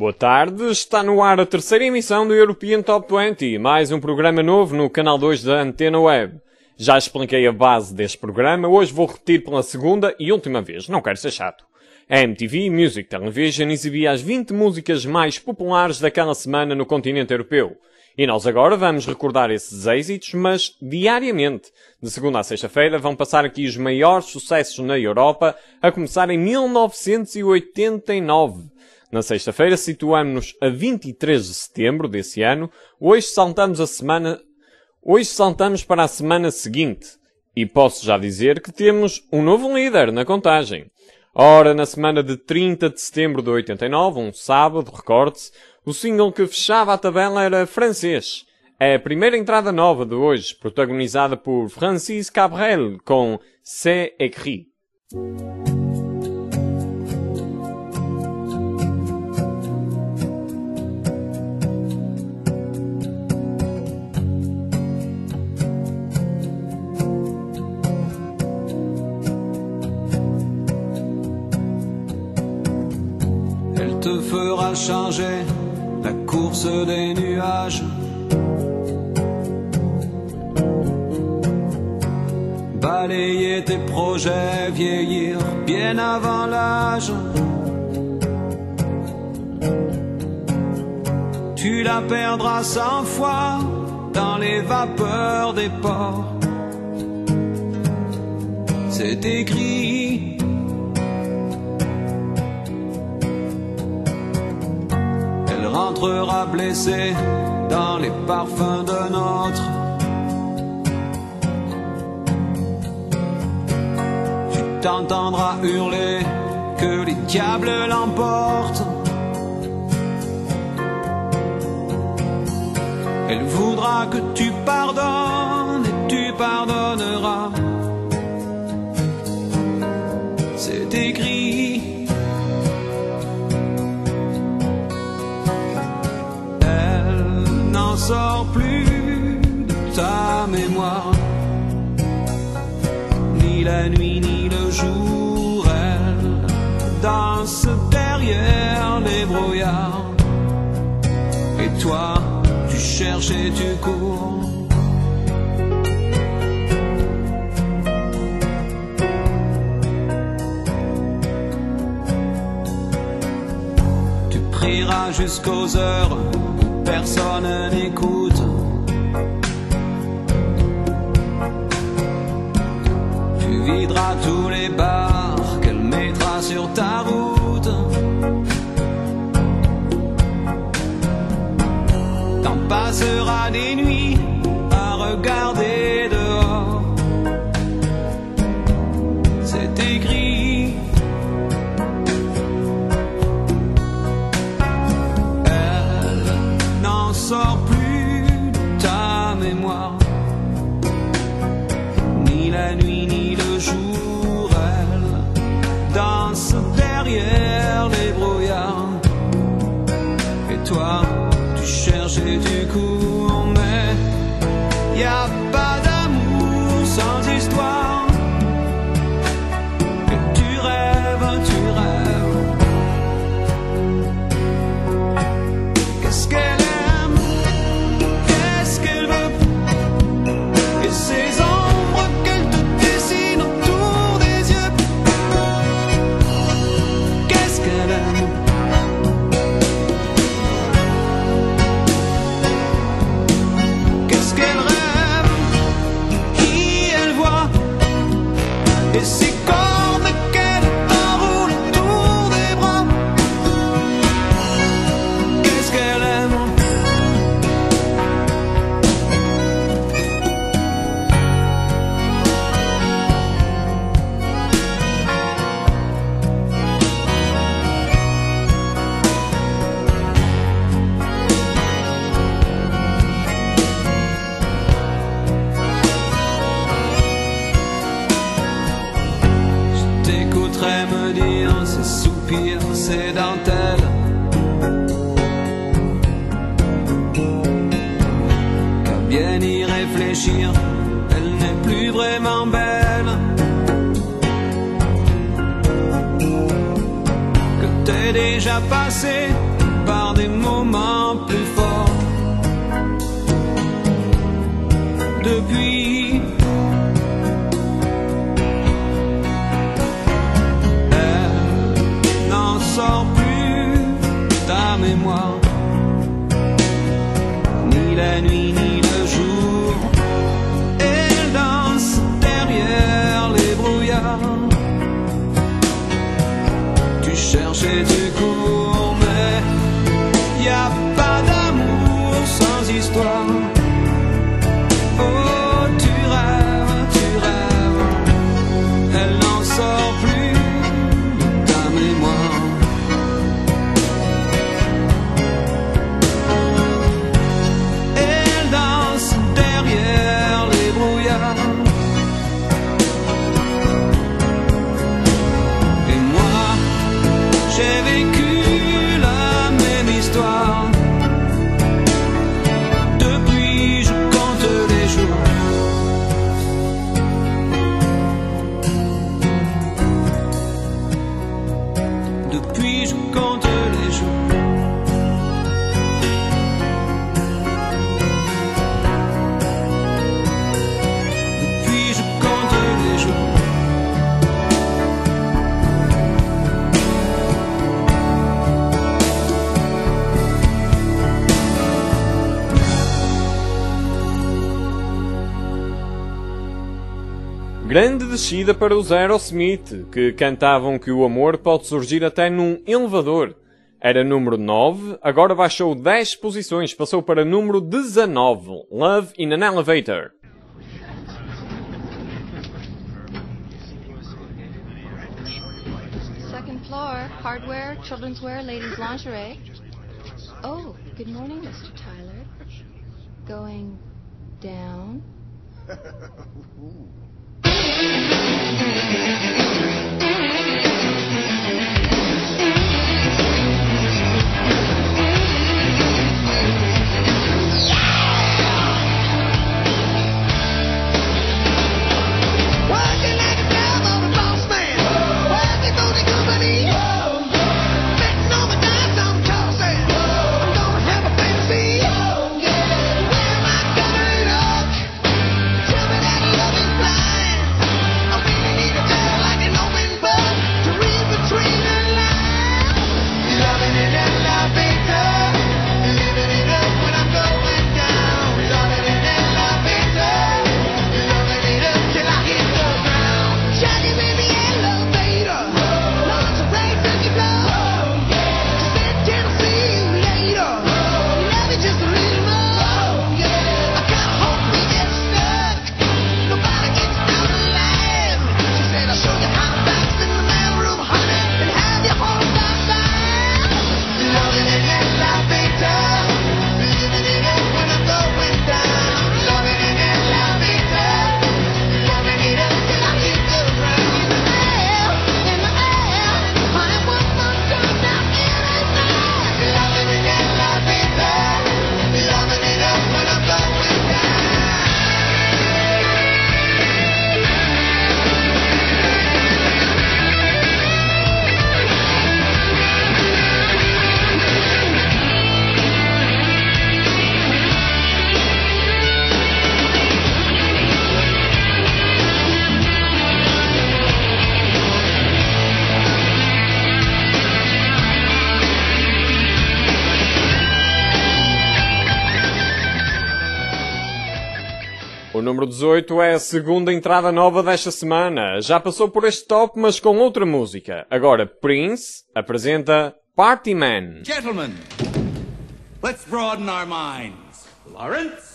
Boa tarde, está no ar a terceira emissão do European Top 20, mais um programa novo no canal 2 da Antena Web. Já expliquei a base deste programa, hoje vou repetir pela segunda e última vez, não quero ser chato. A MTV Music Television exibia as 20 músicas mais populares daquela semana no continente europeu. E nós agora vamos recordar esses êxitos, mas diariamente. De segunda a sexta-feira vão passar aqui os maiores sucessos na Europa, a começar em 1989. Na sexta-feira situamos-nos a 23 de setembro desse ano. Hoje saltamos para a semana seguinte. E posso já dizer que temos um novo líder na contagem. Ora, na semana de 30 de setembro de 89, um sábado, recorde-se, o single que fechava a tabela era Francês. É a primeira entrada nova de hoje, protagonizada por Francis Cabrel com C'est écrit. Elle te fera changer la course des nuages. Balayer tes projets, vieillir bien avant l'âge. Tu la perdras 100 fois dans les vapeurs des ports. C'est écrit. Elle rentrera blessée dans les parfums d'un autre. Tu t'entendras hurler que les diables l'emportent. Elle voudra que tu pardonnes et tu pardonneras. C'est écrit. Sors plus de ta mémoire, ni la nuit ni le jour. Elle danse derrière les brouillards, et toi tu cherches et tu cours. Tu prieras jusqu'aux heures personne n'écoute. Tu videras tous les bars qu'elle mettra sur ta route. T'en passeras des nuits à regarder dehors. C'est écrit. Sors plus de ta mémoire, ni la nuit ni le jour. Elle danse derrière les brouillards, et toi tu cherches et tu cours. Mais y a pas d'amour sans histoire, et tu rêves, tu rêves. Qu'est-ce qu'elle ces ombres qu'elle te dessine autour des yeux. Qu'est-ce qu'elle aime? Qu'est-ce qu'elle rêve? Qui elle voit? Et ces cordes qu'elle t'enroule autour des bras. Qu'est-ce qu'elle aime? Me dire ces soupirs, ces dentelles, qu'à bien y réfléchir, elle n'est plus vraiment belle. Que t'es déjà passé par depuis. Elle n'en sort plus ta mémoire, ni la nuit ni le jour. Elle danse derrière les brouillards. Tu cherches et tu cours, mais y a pas d'amour sans histoire. Oh, tu rêves, elle n'en sort plus ta mémoire. Elle danse derrière les brouillards. Et moi, j'ai vécu la même histoire. Depuis, je compte les jours. Depuis, je compte les jours. Depuis, je compte les jours. Grande descida para os Aerosmith, que cantavam que o amor pode surgir até num elevador. Era número 9, agora baixou 10 posições, passou para número 19, Love in an Elevator. Second floor, hardware, children's wear, ladies' lingerie. Oh, good morning, Mr. Tyler. Going down? Working like a dove on a boss man. Working for the company. Betting on my dimes, I'm tossing. I'm gonna have a fantasy. Where am I gonna look? Tell me that love is blind. I really need a girl like an open book to read between the lines. Loving it and loving her. Living it up when I'm going down. Loving it and loving her. Loving it up till I hit the ground. Shining in the elevator. Lots of rain took you blow. Just said till I see you later. Love it just a little more. I kinda hope we get stuck. Nobody gets out alive. She said I'll show you how to bounce in the mailroom, honey, and have your whole life back. Loving it and loving her. Living it up when I'm going down. Loving it and loving her. Loving it up till I hit the ground. In the air, honey, one more time now in the air. Loving it and loving her. Loving it up when I'm going down. O número 18 é a segunda entrada nova desta semana. Já passou por este top, mas com outra música. Agora Prince apresenta Party Man. Gentlemen, let's broaden our minds. Lawrence?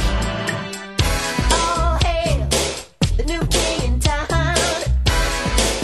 Oh, hey, the new king in town.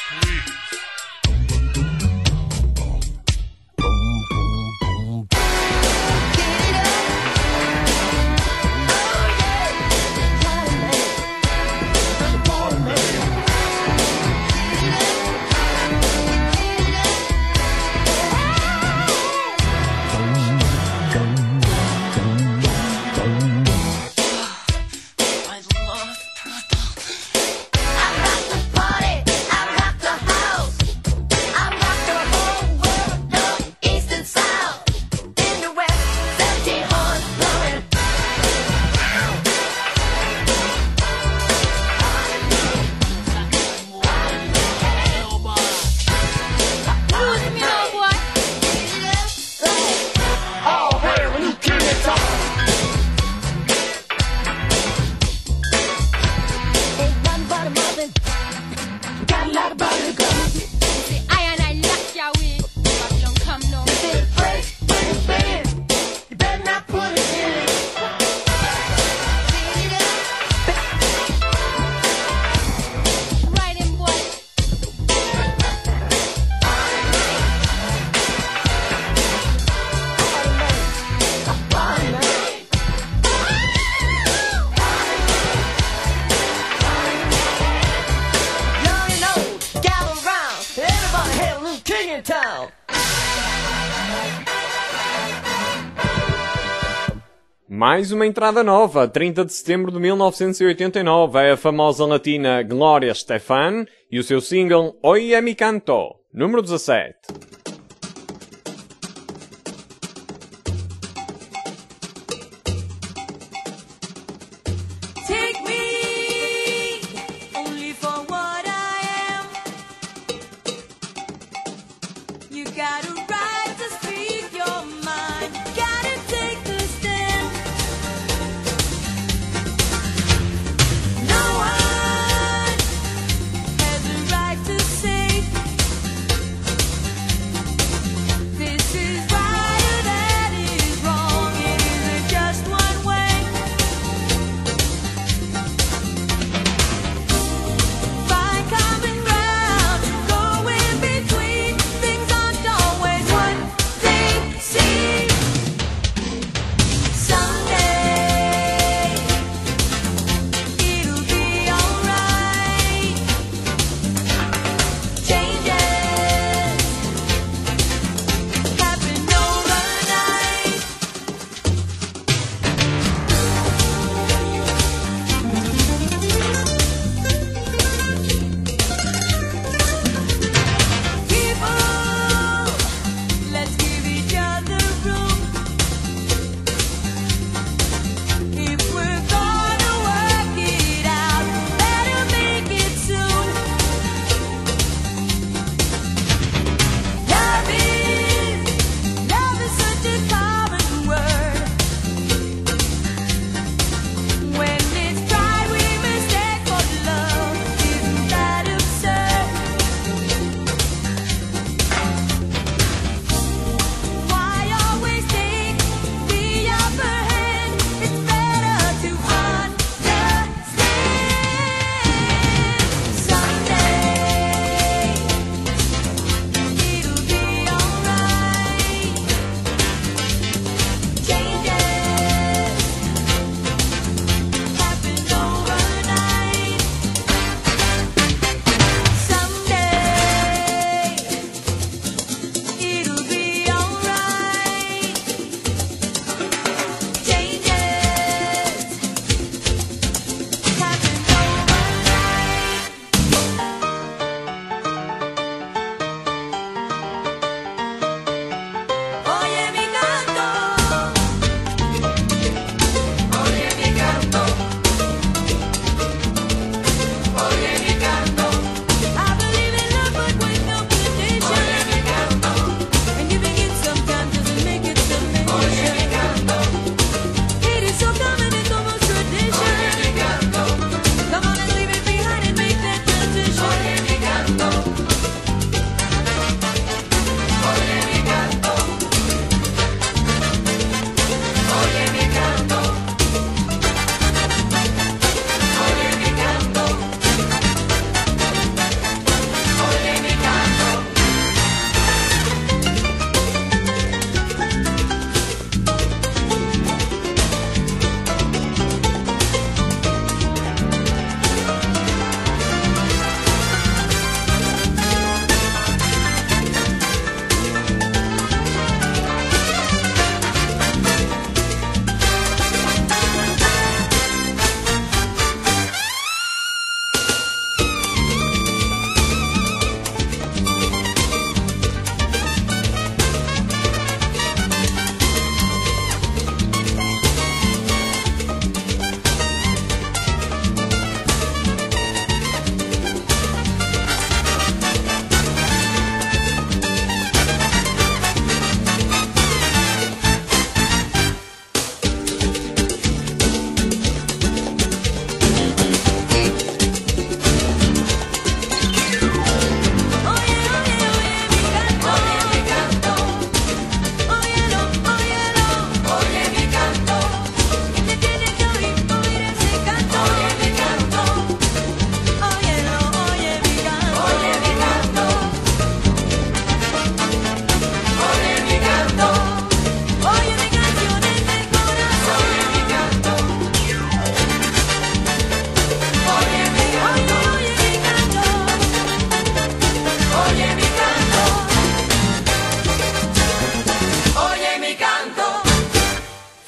Mais uma entrada nova, 30 de setembro de 1989, é a famosa latina Gloria Estefan e o seu single Oye mi canto, número 17. Take me only for what I am. You got a right to speak your mind. Gotta take the stand. No one has a right to say this is right or that is wrong. It isn't just one way. Find common ground, go in between. Things aren't always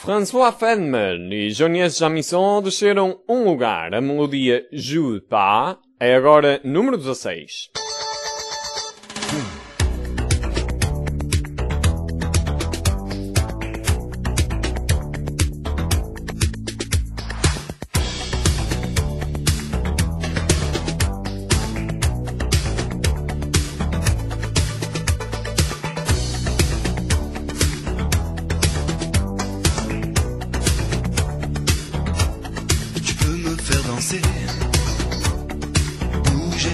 François Feldman e Jonas Jamison desceram um lugar. A melodia Jules Pas é agora número 16. Tu peux me faire danser, bouger,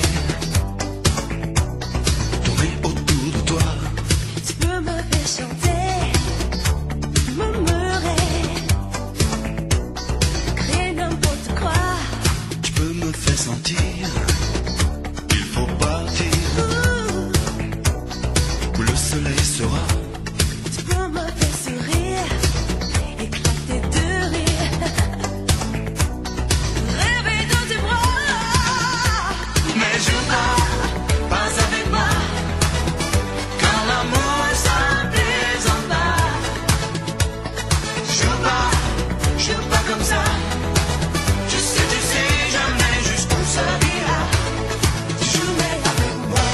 tourner autour de toi. Tu peux me faire chanter, murmurer, créer n'importe quoi. Tu peux me faire sentir, il faut partir, où le soleil sera. Tu peux me faire sourire, éclater de rire, rêver dans tes bras. Mais joue pas avec moi, quand l'amour ça plaisante pas. Joue pas comme ça. Tu sais jamais jusqu'où ça ira. Jouer avec moi.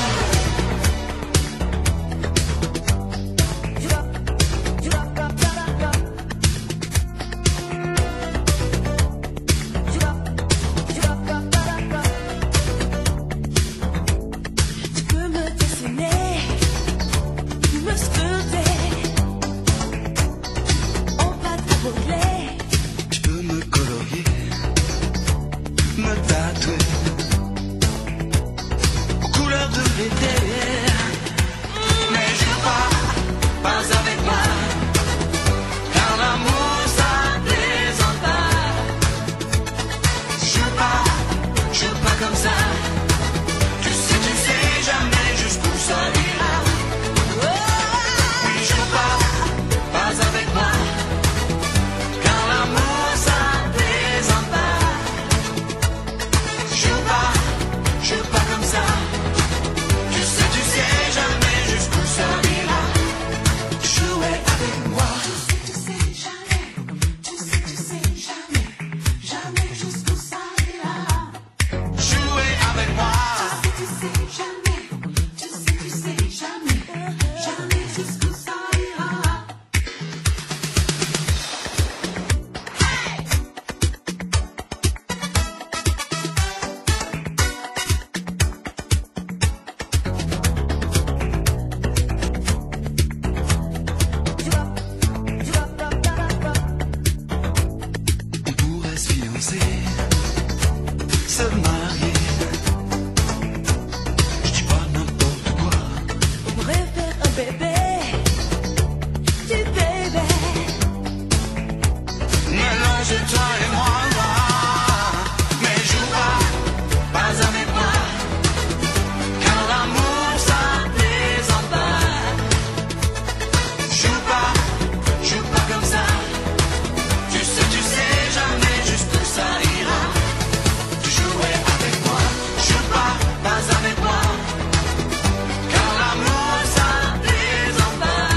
Tu peux me dessiner, me sculpter, en pâte à modeler. Tu peux me colorier, me tatouer aux couleurs de l'été. Mais joue pas avec moi, car l'amour ça plaisante pas. Joue pas comme ça. Tu sais jamais jusqu'où ça ira. Oui, joue pas avec moi, car l'amour ça plaisante pas. Joue pas comme ça. Tu sais jamais jusqu'où ça ira. Jouer avec moi. Tu sais jamais jusqu'où ça ira. Jouer avec moi. Tu sais jamais jusqu'où ça ira. On pourrait se fiancer, se marier. Je dis pas n'importe quoi. On pourrait faire un bébé, du bébé. Mélange toi et moi. Mais joue pas avec moi, car l'amour ça plaisante pas. Joue pas comme ça. Tu sais jamais jusqu'où ça ira. Jouer avec moi. Joue pas avec moi, car l'amour ça plaisante pas.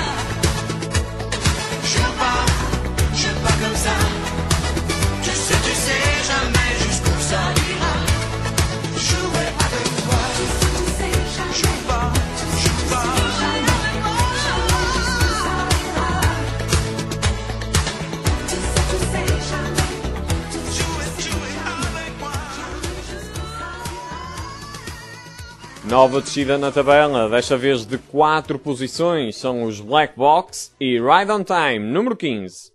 Joue pas comme ça. Tu sais jamais jusqu'où ça ira. Jouer avec moi. Joue pas Jouer avec moi. Nova descida na tabela, desta vez de 4 posições, são os Black Box e Ride on Time, número 15.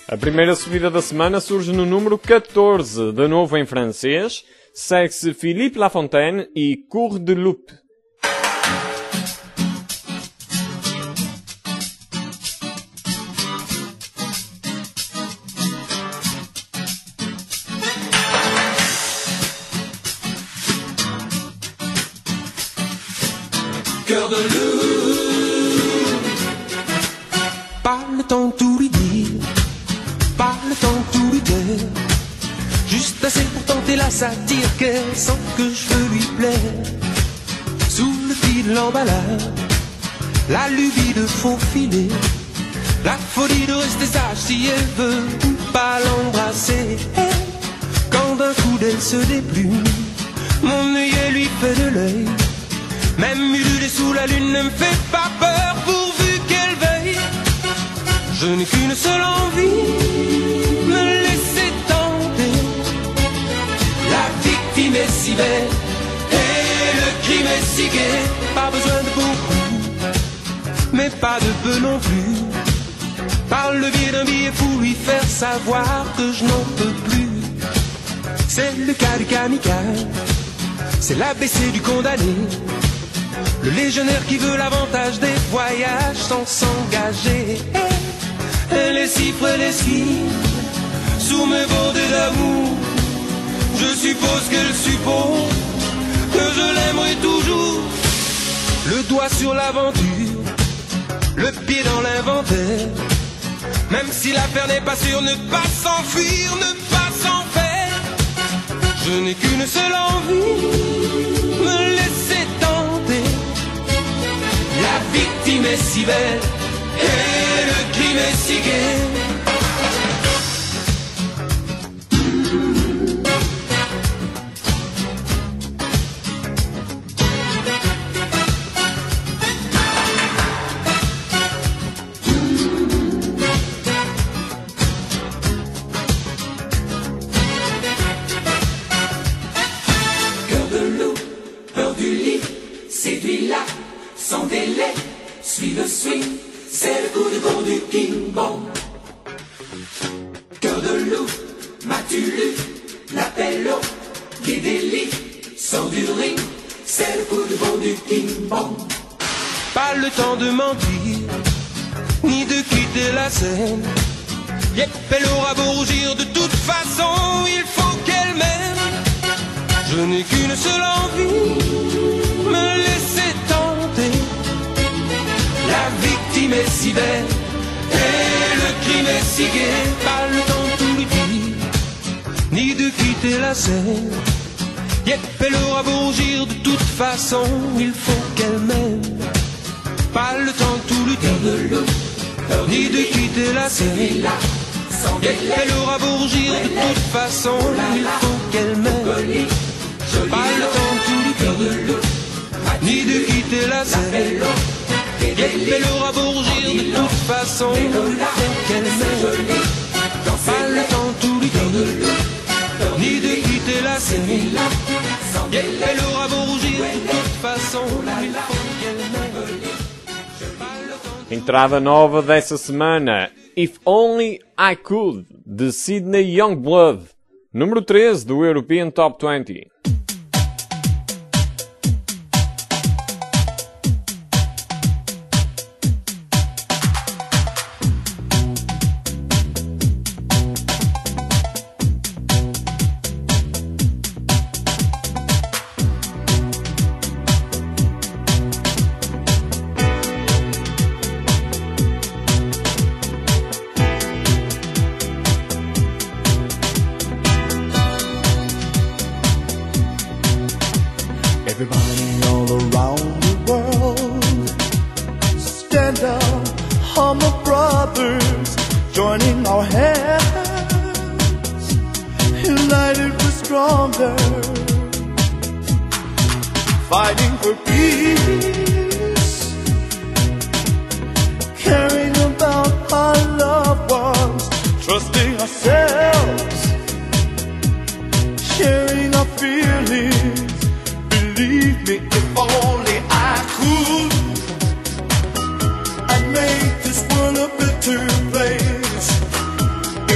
A primeira subida da semana surge no número 14, de novo em francês. Segue-se Philippe Lafontaine e Cour de Loup. Cœur de loup. Pas le temps de tout lui dire, pas le temps de tout lui taire. Juste assez pour tenter la satire qu'elle sent que je veux lui plaire. Sous le fil de l'emballage, la lubie de faufiler, la folie de rester sage si elle veut ou pas l'embrasser. Quand d'un coup d'elle se déplume, mon œillet lui fait de l'œil. Même ululé sous la lune ne me fait pas peur pourvu qu'elle veille. Je n'ai qu'une seule envie, me laisser tenter. La victime est si belle et le crime est si gai. Pas besoin de beaucoup, mais pas de peu non plus. Par le biais d'un billet pour lui faire savoir que je n'en peux plus. C'est le cas du kamikaze, c'est l'ABC du condamné. Le légionnaire qui veut l'avantage des voyages sans s'engager. Elle est si frêle et si sous mes bordées d'amour. Je suppose qu'elle suppose que je l'aimerai toujours. Le doigt sur l'aventure, le pied dans l'inventaire. Même si l'affaire n'est pas sûre, ne pas s'enfuir, ne pas s'en faire. Je n'ai qu'une seule envie, me laisser tenter. La victime est si belle et le crime est si gai. Cœur de loup, peur du lit, séduis-la sans délai, suis le swing, c'est le coup de bon du King Bong. Cœur de loup, m'as-tu lu l'appel au pied des lits, sors du ring, c'est le coup de bon du King Bong. Pas le temps de mentir, ni de quitter la scène. Yep, elle aura beau rougir, de toute façon, il faut qu'elle m'aime. Je n'ai qu'une seule envie, me laisser tenter. La victime est si belle et le crime est si gai. Pas le temps de tout lui dire, ni de quitter la scène. Yep, elle aura beau rougir, de toute façon, il faut qu'elle m'aime. Pas le temps de tout lui dire, ni de quitter la scène. Yep, elle aura beau rougir, de toute façon, il faut qu'elle m'aime. Pas le temps de tout lui dire, ni de quitter la scène. Yep, elle aura beau rougir, de toute façon, il faut qu'elle m'aime. Pas le temps de tout lui dire, ni de quitter la scène. Yep, elle aura beau rougir, de toute façon, il faut qu'elle m'aime. Entrada nova dessa semana, If Only I Could, de Sydney Youngblood, número 13 do European Top 20. Everybody all around the world, stand up, humble brothers, joining our hands, united we're stronger, fighting for peace, caring about our loved ones, trusting ourselves, sharing our feelings. Believe me, if only I could, I'd make this world a better place.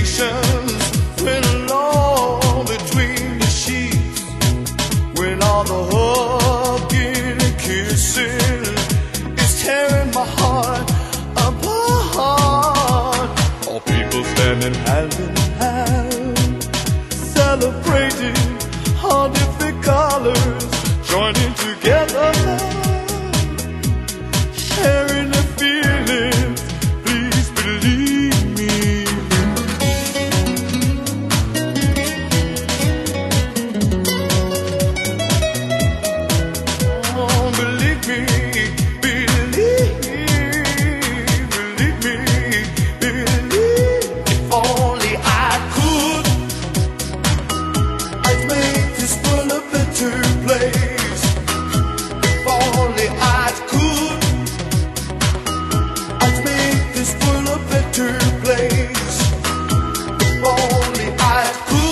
sensations went along between the sheets, when all the hugging and kissing is tearing my heart apart. All people standing hand in hand, celebrating all different colors, joining together, sharing the feelings. Please believe me. Oh, believe me, believe me, believe. If only I could, I'd make this world a better place. If only I could, I'd make this world a better place. If only I could.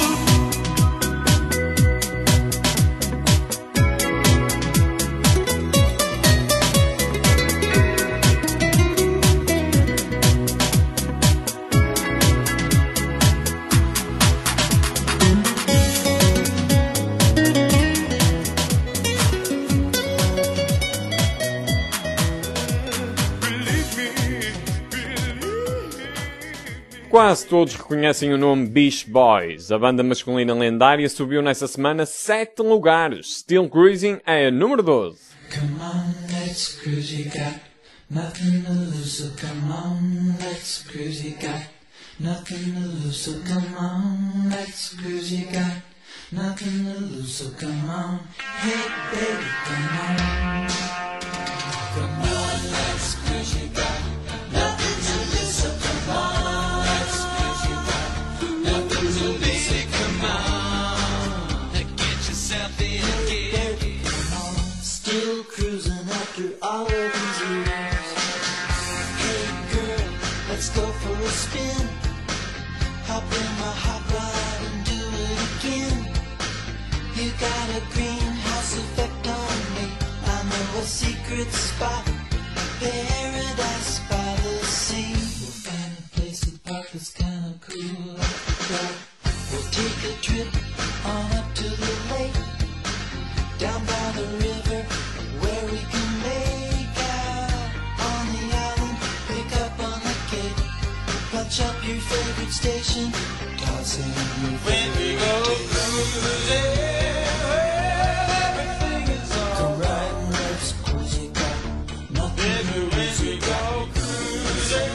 Quase todos reconhecem o nome Beach Boys. A banda masculina lendária subiu nessa semana 7 lugares. Still Cruising é a número 12. Come on, let's cruise, you got nothing to lose, so come on, let's cruise, you got nothing to lose, so come on, let's cruise, you got nothing to lose, so come on, hey baby, come on. Come on, let's cruise, you got nothing to lose, so come on, let's cruise, you got nothing to lose, so come on, get yourself in gear. Still cruising after all of these years. Hey girl, let's go for a spin. Hop in my hot rod and do it again. You got a greenhouse effect on me. I know a secret spot, paradise by the sea. We'll find a place to park that's kinda cool like the dark. We'll take a trip on up to the lake, down by the river, where we can make out on the island, pick up on the cake, punch up your favorite station, toss in your favorite. When we go cruising, everything is alright. Come right, let's cruise, you got nothing to lose. When we go cruising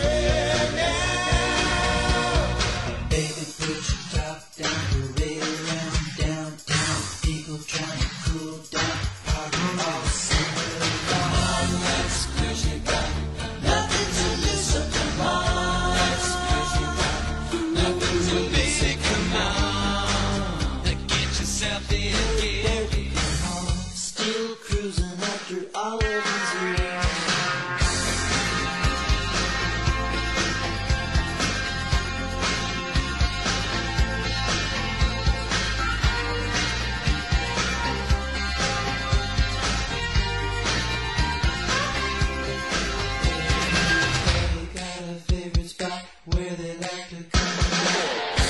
now, baby, put your top down, parade around downtown, people trying to cool down, party all summer long. Come on, let's cruise, you got nothing to lose, so come on, let's cruise, you got nothing to lose, so come on, get yourself in gear. Come on, still cruising after all of these years. They got a favorite spot where they like to come back.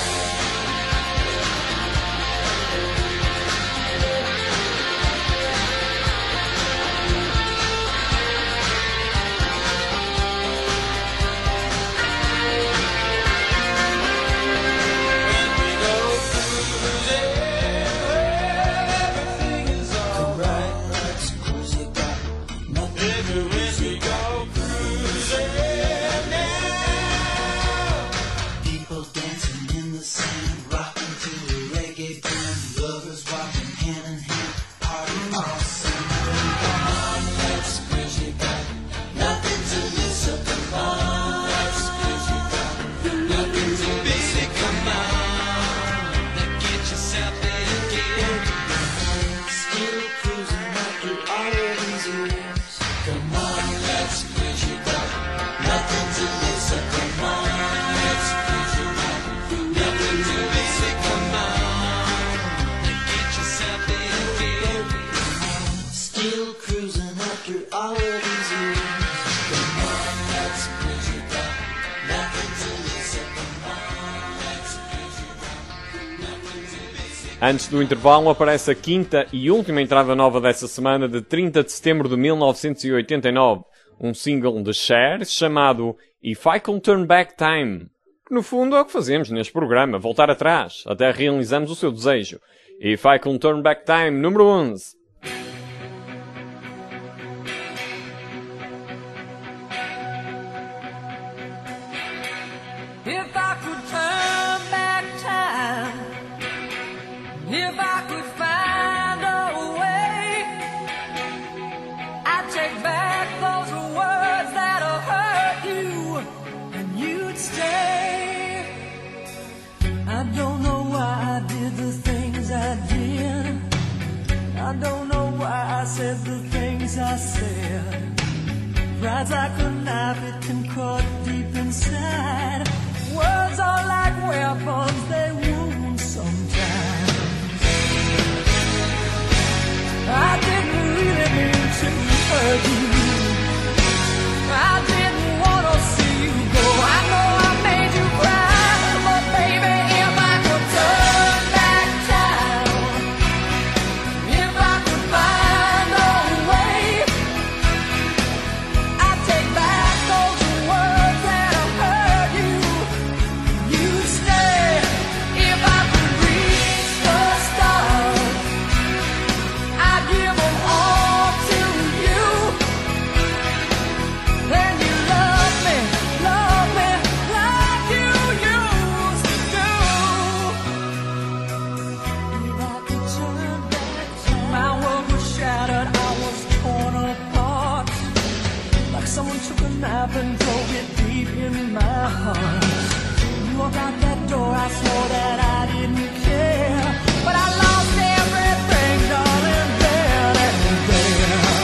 When we go cruising, everything is alright. Let's cruise, you got nothing to lose. When we go cruising now, Antes do intervalo aparece a quinta e última entrada nova dessa semana, de 30 de setembro de 1989. Um single de Cher chamado If I Could Turn Back Time. Que no fundo é o que fazemos neste programa, voltar atrás, até realizamos o seu desejo. If I Could Turn Back Time, número 11. If I could turn back time, if I could find a way, I'd take back those words that'll hurt you, and you'd stay. I don't know why I did the things I did. I don't know why I said the things I said. Pride's like a knife, it can cut deep inside. Words are like weapons, they wound sometimes. I didn't really mean to hurt you. I didn't want to see you go. I know I made you cry, but baby, if I could turn back time, if I could find a way, I'd take back those words that'll hurt you. You'd stay. If I could reach the stars, I'd give them all to you. Then you love me like you used to do. If I could turn back time, my world was shattered, I was torn apart. Like someone took a knife and drove it deep in my heart. You walked out that door, I swore that I didn't care, but I lost everything, darling, there and there.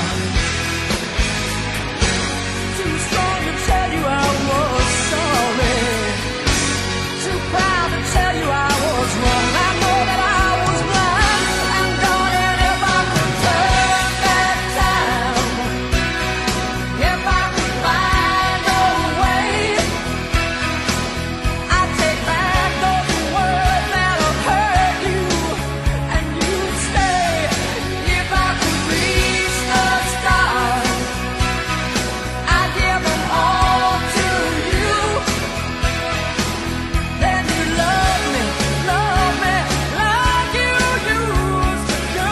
Too strong to tell you I was sorry, too proud to tell you I was wrong. I know that I was blind, and darling, if I could turn back time, if I could find a way, I'd take back those words that'll hurt you, and you'd stay. If I could reach the stars, I'd give them all to you. Then you love me like you used to do.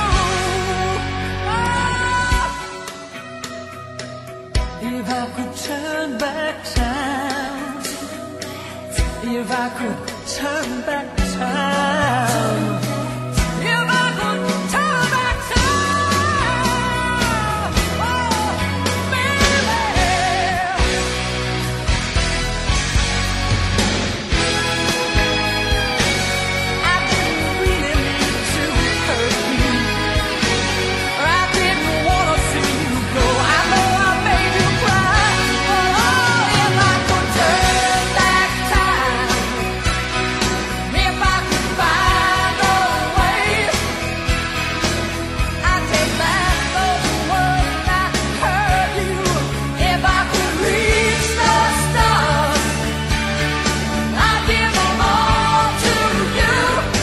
If I could turn back time, if I could turn back time, if I could turn back time, oh, baby. I didn't really mean to hurt you, or I didn't want to see you go. I know I made you cry, but oh, if I could turn back time, if I could find a way, I'd take back those words that hurt you. If I could reach the stars, I'd give them all to you.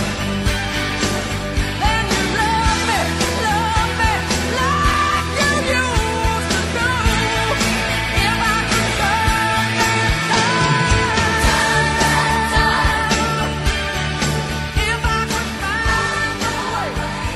Then you love me like you used to do. If I could turn back time, if I could find a way.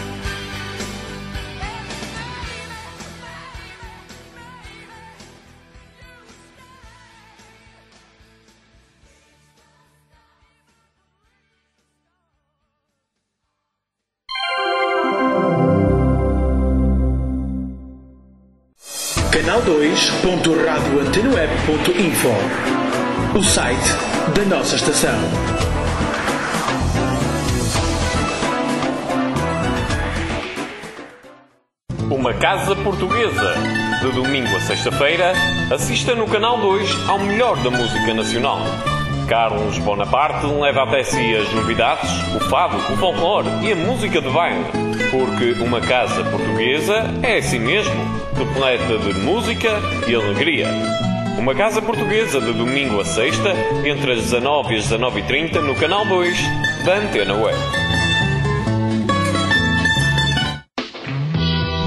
Canal2.radioantenaweb.info, o site da nossa estação. Uma casa portuguesa. De domingo a sexta-feira, assista no Canal 2 ao melhor da música nacional. Carlos Bonaparte leva até si as novidades, o fado, o folclore e a música de baile. Porque uma casa portuguesa é assim mesmo, repleta de música e alegria. Uma casa portuguesa de domingo a sexta, entre as 19 e as 19h30 no Canal 2 da Antena Web.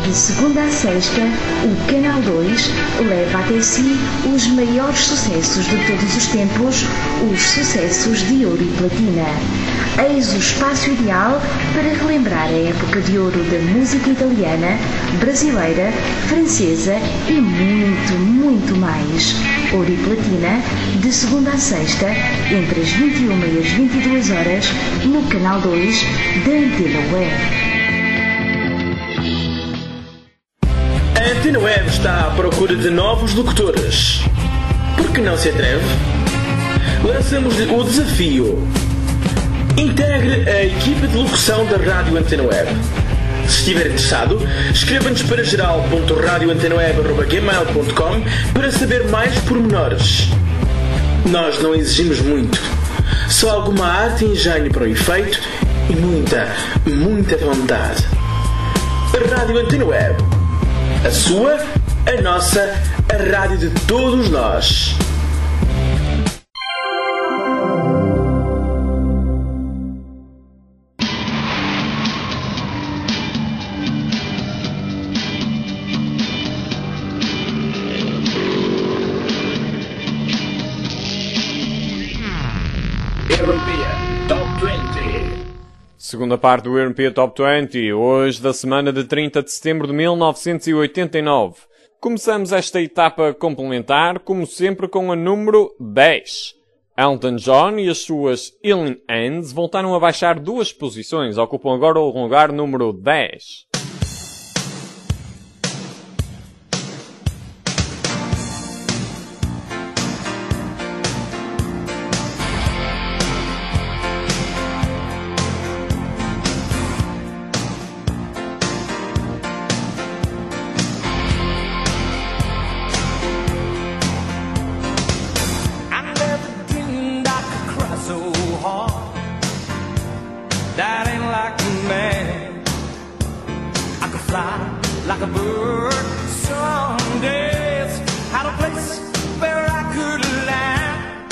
De segunda a sexta, o Canal 2 leva até si os maiores sucessos de todos os tempos, os sucessos de ouro e platina. Eis o espaço ideal para relembrar a época de ouro da música italiana, brasileira, francesa e muito, muito mais. Ouro e platina, de segunda a sexta, entre as 21 e as 22 horas, no Canal 2 da Antena Web. A Antena Web está à procura de novos locutores. Por que não se atreve? Lançamos-lhe o desafio. Integre a equipa de locução da Rádio Antena Web. Se estiver interessado, escreva-nos para geral.radioantenaweb@gmail.com para saber mais pormenores. Nós não exigimos muito. Só alguma arte e engenho para o efeito e muita, muita vontade. A Rádio Antena Web. A sua, a nossa, a rádio de todos nós. Segunda parte do European Top 20, hoje da semana de 30 de setembro de 1989. Começamos esta etapa complementar, como sempre, com a número 10. Elton John e as suas Healing Hands voltaram a baixar 2 posições, ocupam agora o lugar número 10. Like a bird, some days had a place where I could land.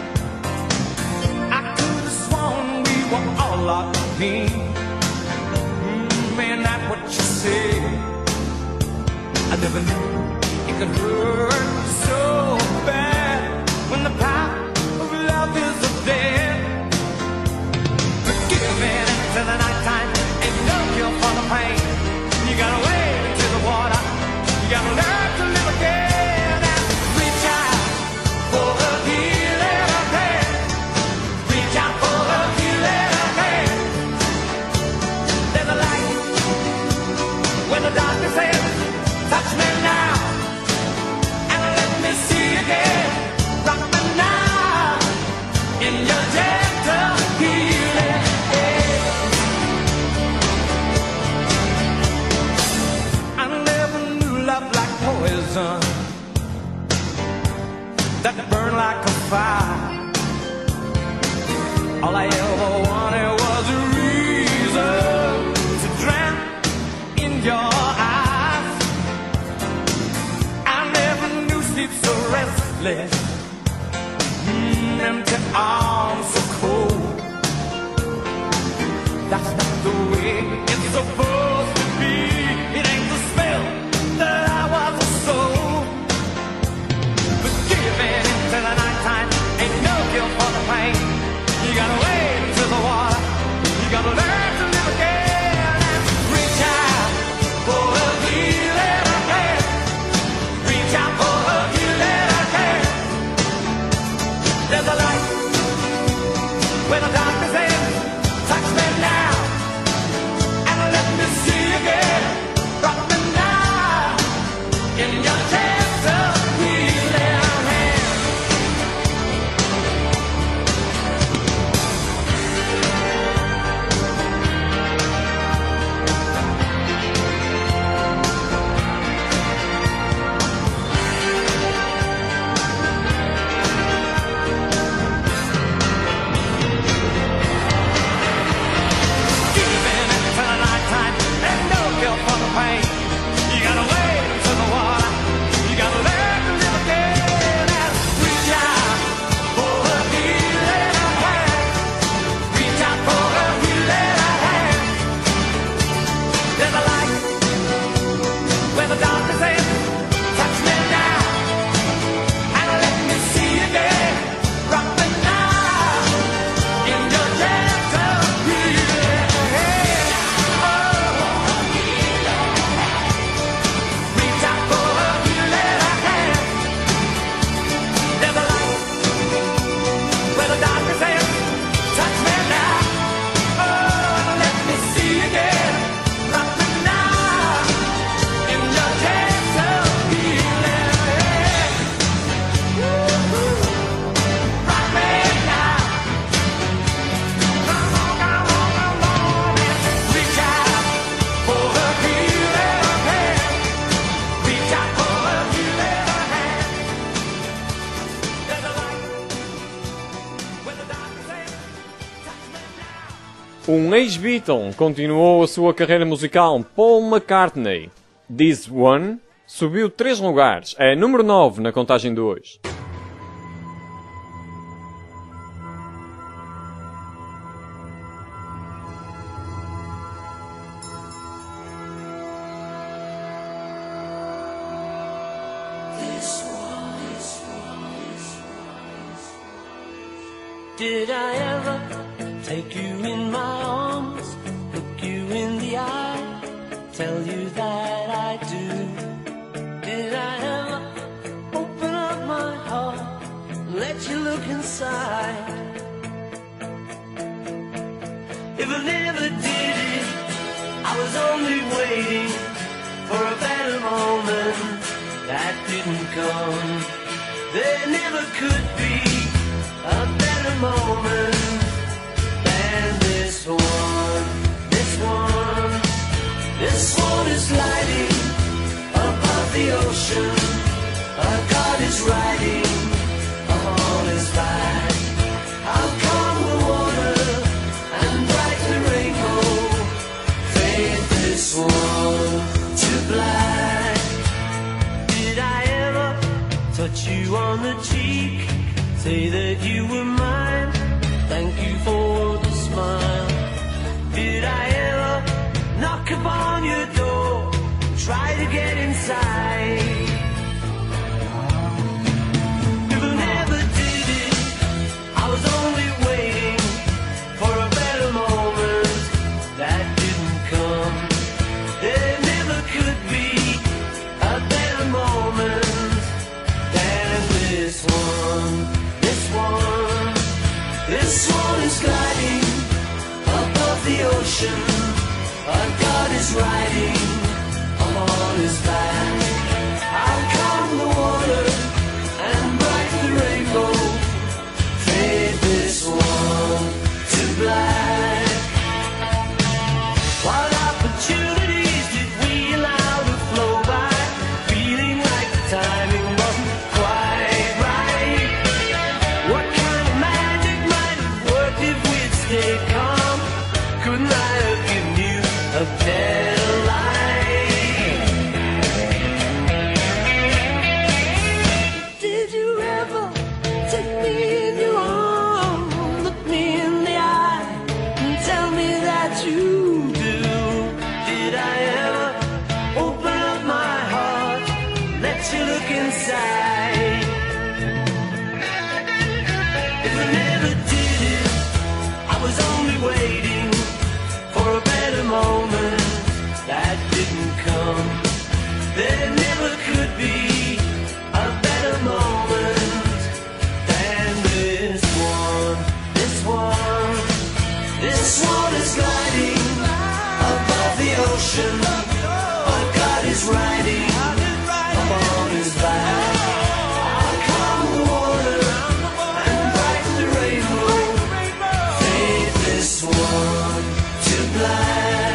I could have sworn we were all locked in. Man, that's what you said. I never knew it could hurt so bad when the power of love is dead. Giving into the nighttime ain't no cure for the pain. You gotta wait. You gotta learn to live again and reach out for a healing hand. Reach out for a healing hand. There's a light when the darkness ends. Touch me now and let me see again. Rock me now in your gentle healing hand. I never knew love like poison that burned like a fire. All I ever wanted was a reason to drown in your eyes. I never knew sleep so restless, empty arms so cold. That's not the way it's supposed to be. It ain't the spell that I was sold. But giving into the nighttime ain't no cure for the pain. You gotta wade into the water. You gotta learn to live again and reach out for a healing hand. Reach out for a healing hand. There's a light when the darkness ends. Touch me now and let me see again. Rock me now in your gentle healing hand. Um ex-Beatle continuou a sua carreira musical, Paul McCartney. This One subiu 3 lugares, é número 9 na contagem de hoje. Did I ever take you in my arms, look you in the eye, tell you that I do? Did I ever open up my heart, let you look inside? If I never did it, I was only waiting for a better moment that didn't come. There never could be a better moment than this one. This one, this one is lighting above the ocean. A God is riding on his back. How come the water and bright the rainbow fade this one to black? Did I ever touch you on the cheek, say that you were mine, thank you for the smile? Did I ever knock upon your door, try to get inside? If I never did it, I was only waiting for a better moment that didn't come. There never could be a better moment than this one. This one is gliding above the ocean. A God is riding on his back. How come the water and bright the rainbow fade this one to black? What opportunities did we allow to flow by, feeling like the timing wasn't quite right? What kind of magic might have worked if we'd stayed calm? Couldn't I have given you a better life? Did you ever take me in your arms, look me in the eye, and tell me that you do? Did I ever open up my heart, let you look inside? If I never did it, I was only waiting for a better moment that didn't come. There never could be a better moment than this one. This one, this one is gliding above the ocean. A God is riding upon his back. How come the water and bright the rainbow fade this one to black?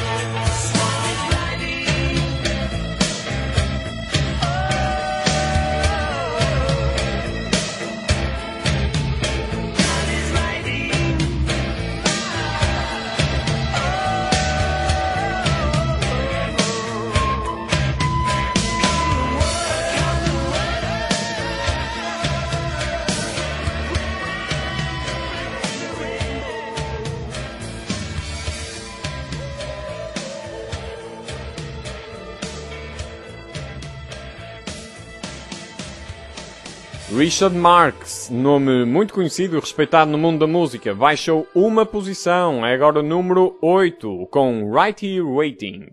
Richard Marx, nome muito conhecido e respeitado no mundo da música, baixou uma posição, é agora o número 8, com Right Here Waiting.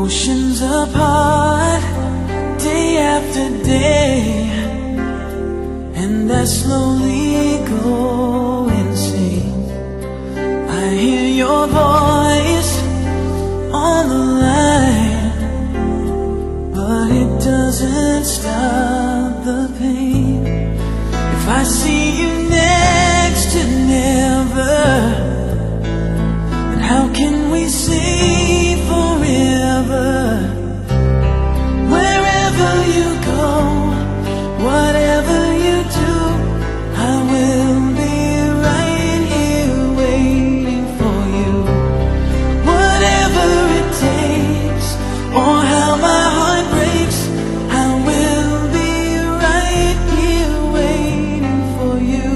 oceans apart, day after day, and I slowly go insane. I hear your voice on the line, but it doesn't stop the pain. If I see you next to never, then how can we say forever? Wherever you go, whatever you do, I will be right here waiting for you. Whatever it takes, or how my heart breaks, I will be right here waiting for you.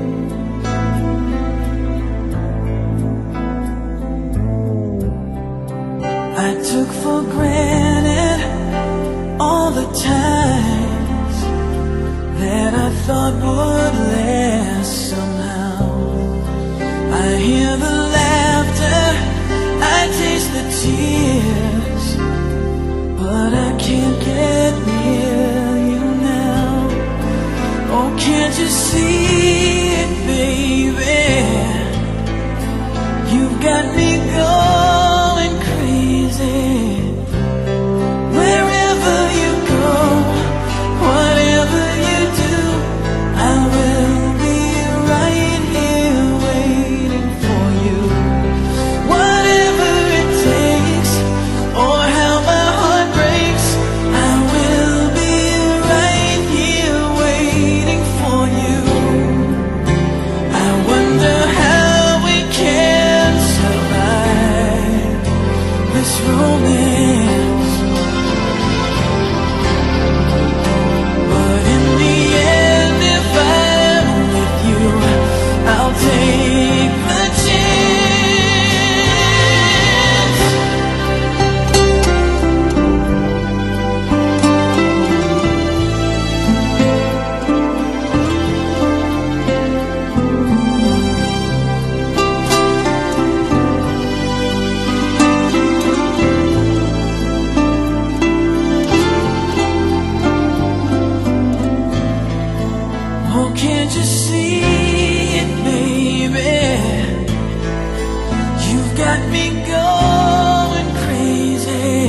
I took for granted all the times that I thought would last somehow. I hear the laughter, I taste the tears, but I can't get near you now. Oh, can't you see it, baby? You've got me going crazy. Wherever you go, whatever you do, I will be right here waiting for you. Whatever it takes, or how my heart breaks, I will be right here waiting for you. I wonder how we can survive this romance. But in the end, if I'm with you, I'll take the chance. Oh, can't you see it, baby? You've got me going crazy.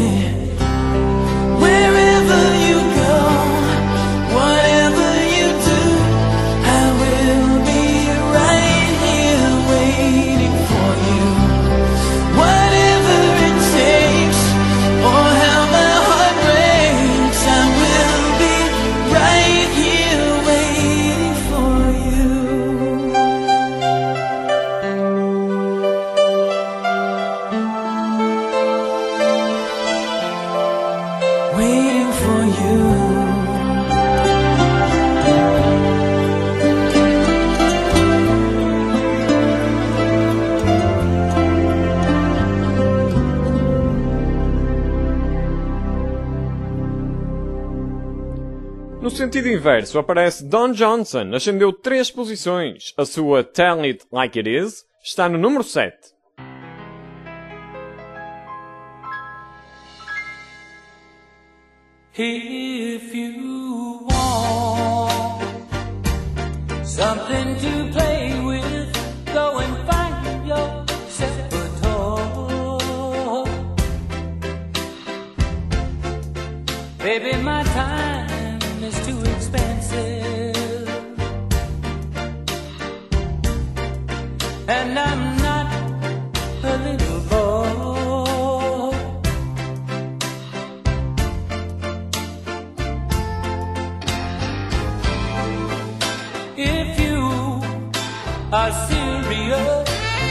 Wherever you go, whatever you do, I will be right here waiting for you. Whatever it takes, or how my heart breaks, I will be right here waiting for you. Waiting for you. No sentido inverso, aparece Don Johnson, ascendeu 3 posições. A sua Tell It Like It Is está no número 7. If you want something to play with, go and find yourself a toy. Baby, my time is too expensive, and I'm not a little boy. If you are serious,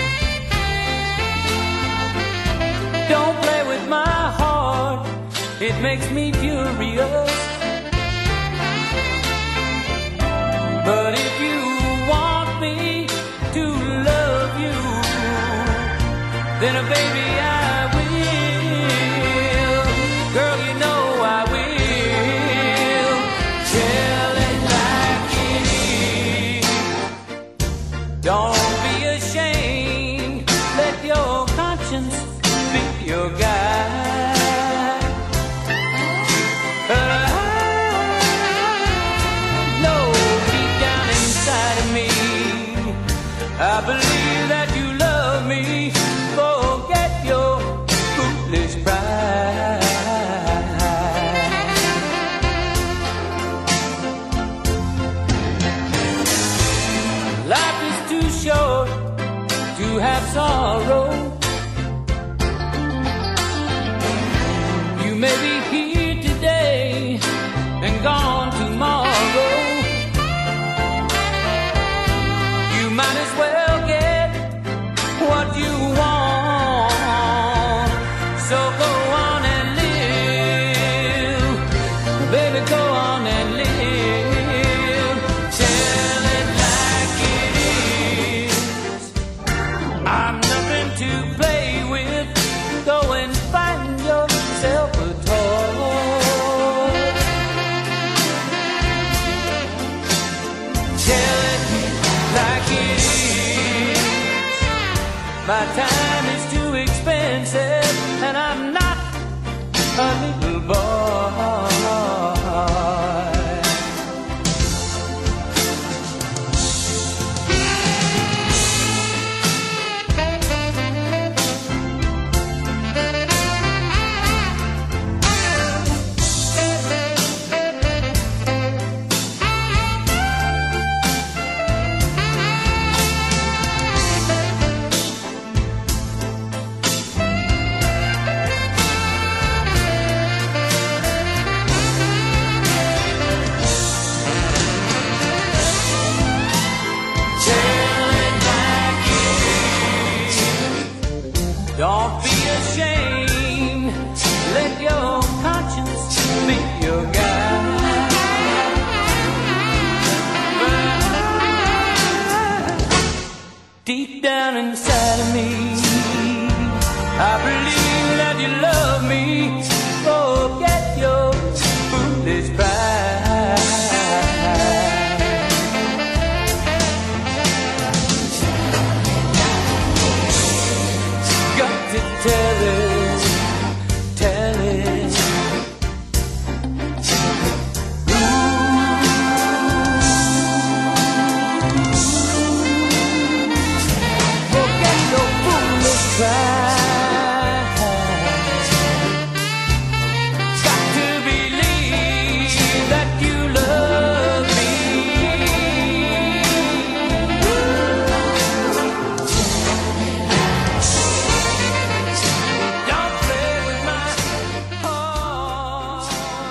don't play with my heart, it makes me furious. But if you want me to love you, then baby I will. Girl, you know I will. Tell it like it is. Don't be ashamed. Let your conscience be your guide. I believe that you love me. Forget your foolish pride. Life is too short to have sorrow. You may be here today and gone tomorrow. You might as well get what you want. So go on and live, baby, go on and live. Tell it like it is. I'm nothing to play with. Go and find yourself a toy. Tell it like it is. My time is too expensive, and I'm not a little boy. Don't be ashamed, let your conscience be your guide. Deep down inside of me, I believe that you love me. Forget your foolish pride. Got to tell it, tell it. Forget your foolish pride. Got to believe that you love me. Don't play with my heart,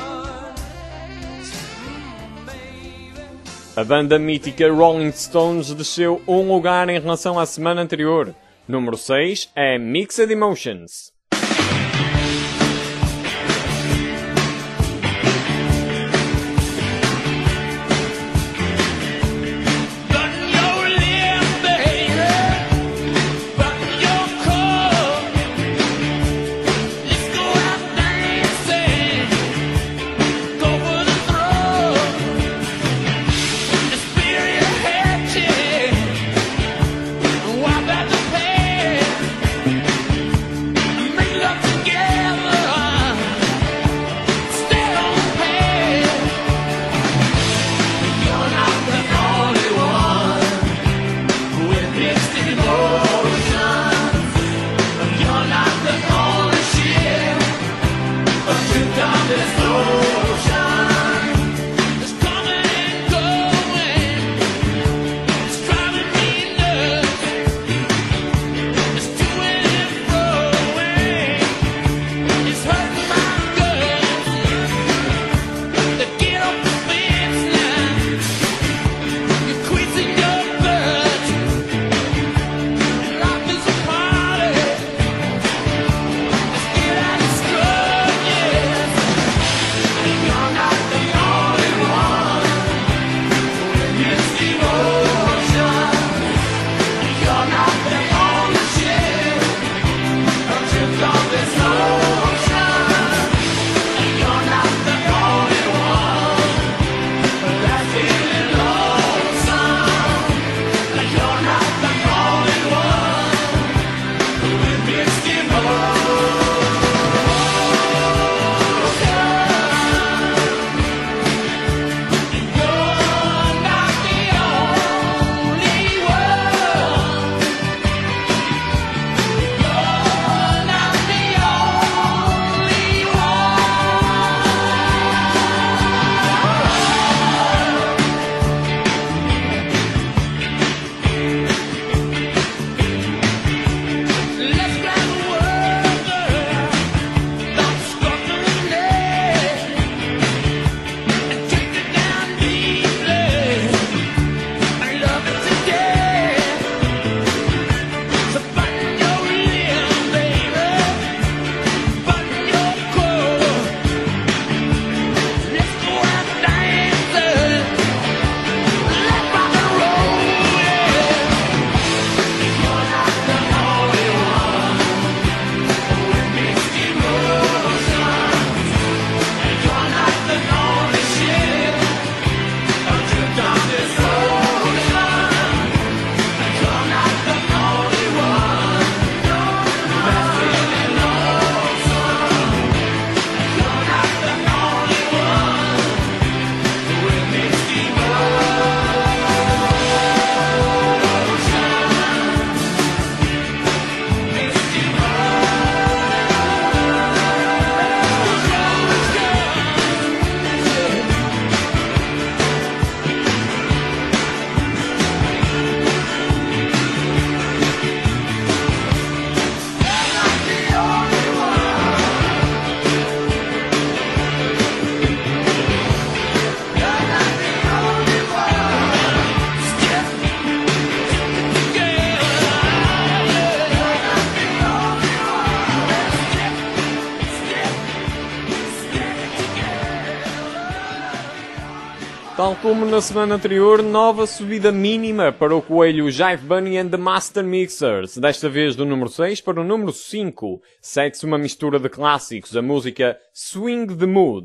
baby. A banda mítica Rolling Stones desceu um lugar em relação à semana anterior. Número 6 é Mixed Emotions. Button your lip, baby. Button your coat. Let's go out dancing. Go for the throat. The spirit hatchet. Wipe out the past. Make love together. Stay on path. You're not the only one with mixed emotions. You're not the only ship adrift on this ocean. It's coming and going. It's driving me nuts. It's doing and throwing. It's hurting my guts. Get off the fence now. You're quitting your butt. Tal como na semana anterior, nova subida mínima para o coelho Jive Bunny and the Master Mixers, desta vez do número 6 para o número 5. Segue-se uma mistura de clássicos, a música Swing the Mood.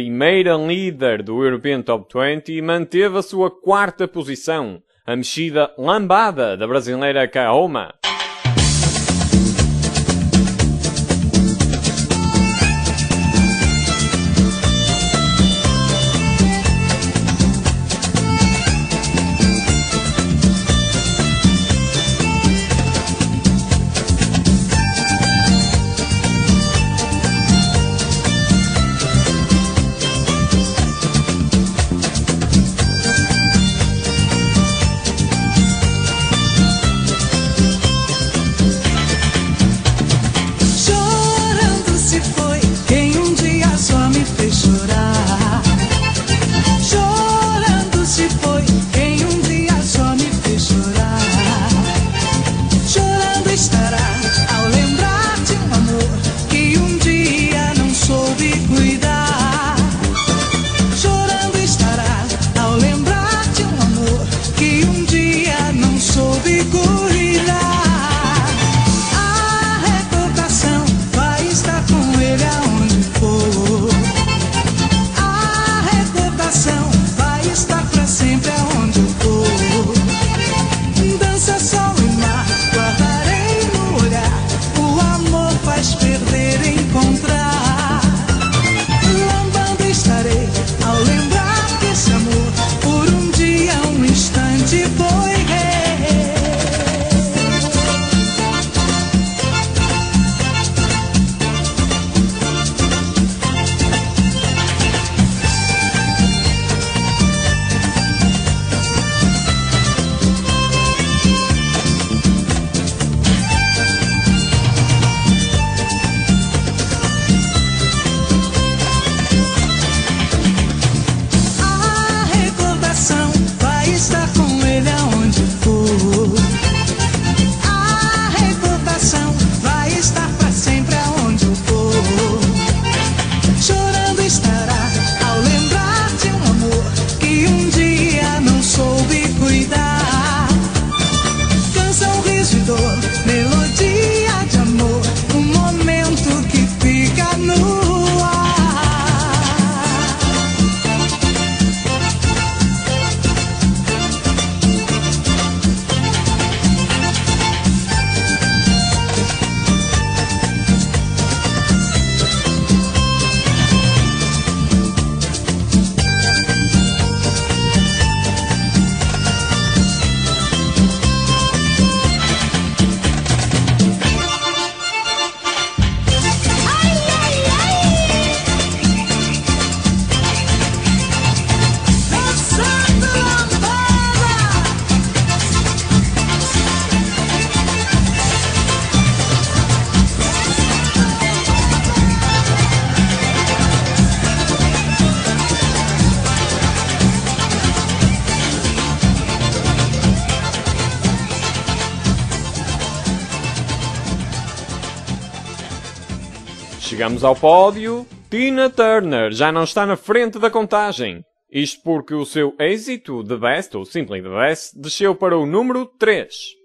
primeira líder do European Top 20, manteve a sua quarta posição, a mexida lambada da brasileira Kaoma. Chegamos ao pódio. Tina Turner já não está na frente da contagem. Isto porque o seu êxito, The Best, ou Simply The Best, desceu para o número 3.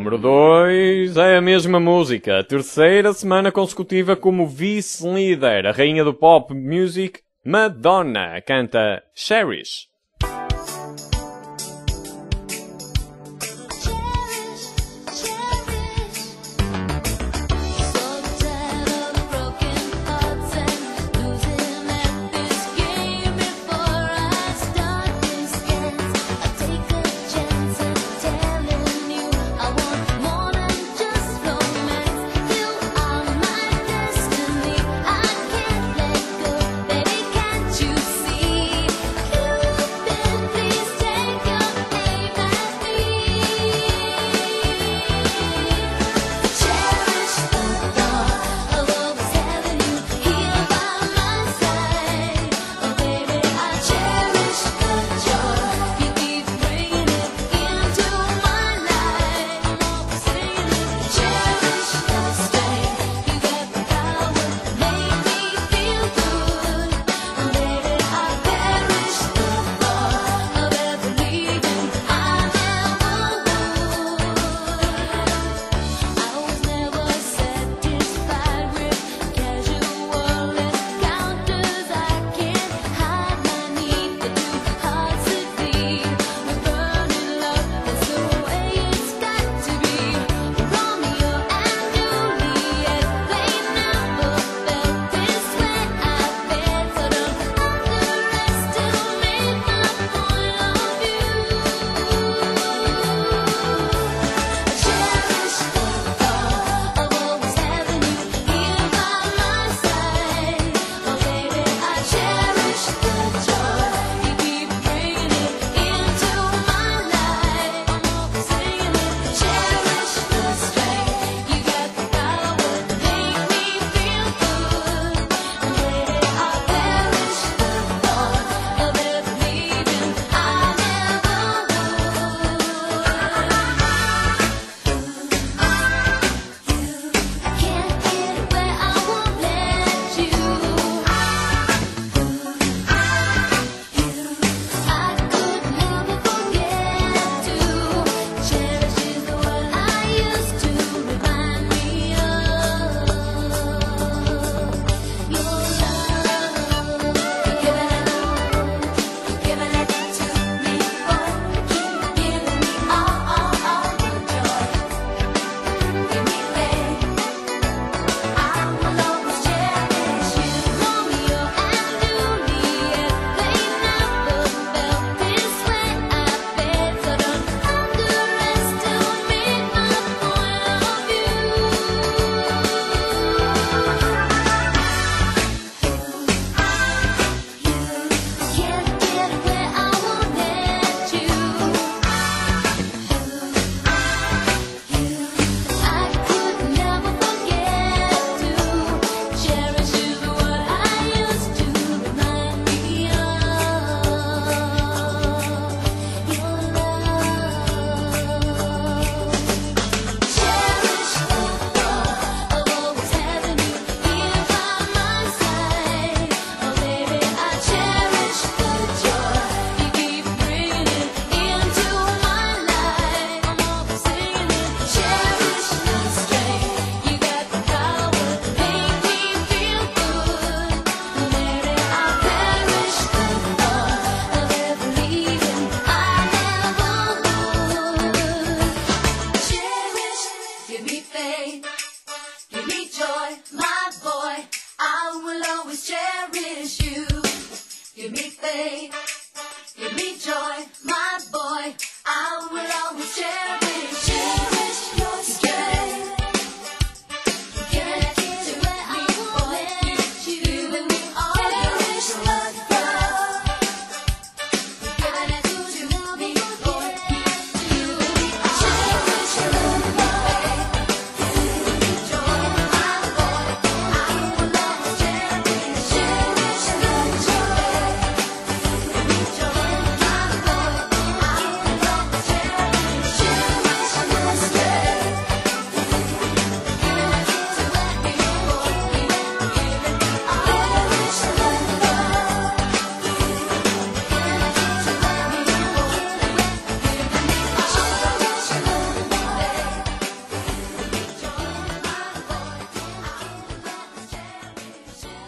Número 2 é a mesma música, a terceira semana consecutiva como vice-líder. A rainha do pop music, Madonna, canta Cherish.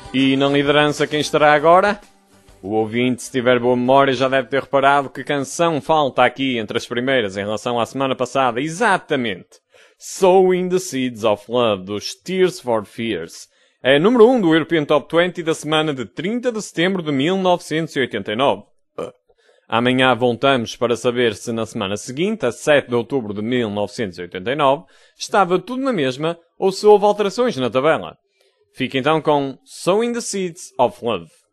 E na liderança quem estará agora? O ouvinte, se tiver boa memória, já deve ter reparado que canção falta aqui entre as primeiras em relação à semana passada. Exatamente! Sowing the Seeds of Love, dos Tears for Fears. É número 1 do European Top 20 da semana de 30 de setembro de 1989. Amanhã voltamos para saber se na semana seguinte, a 7 de outubro de 1989, estava tudo na mesma ou se houve alterações na tabela. Fica então com Sowing the Seeds of Love.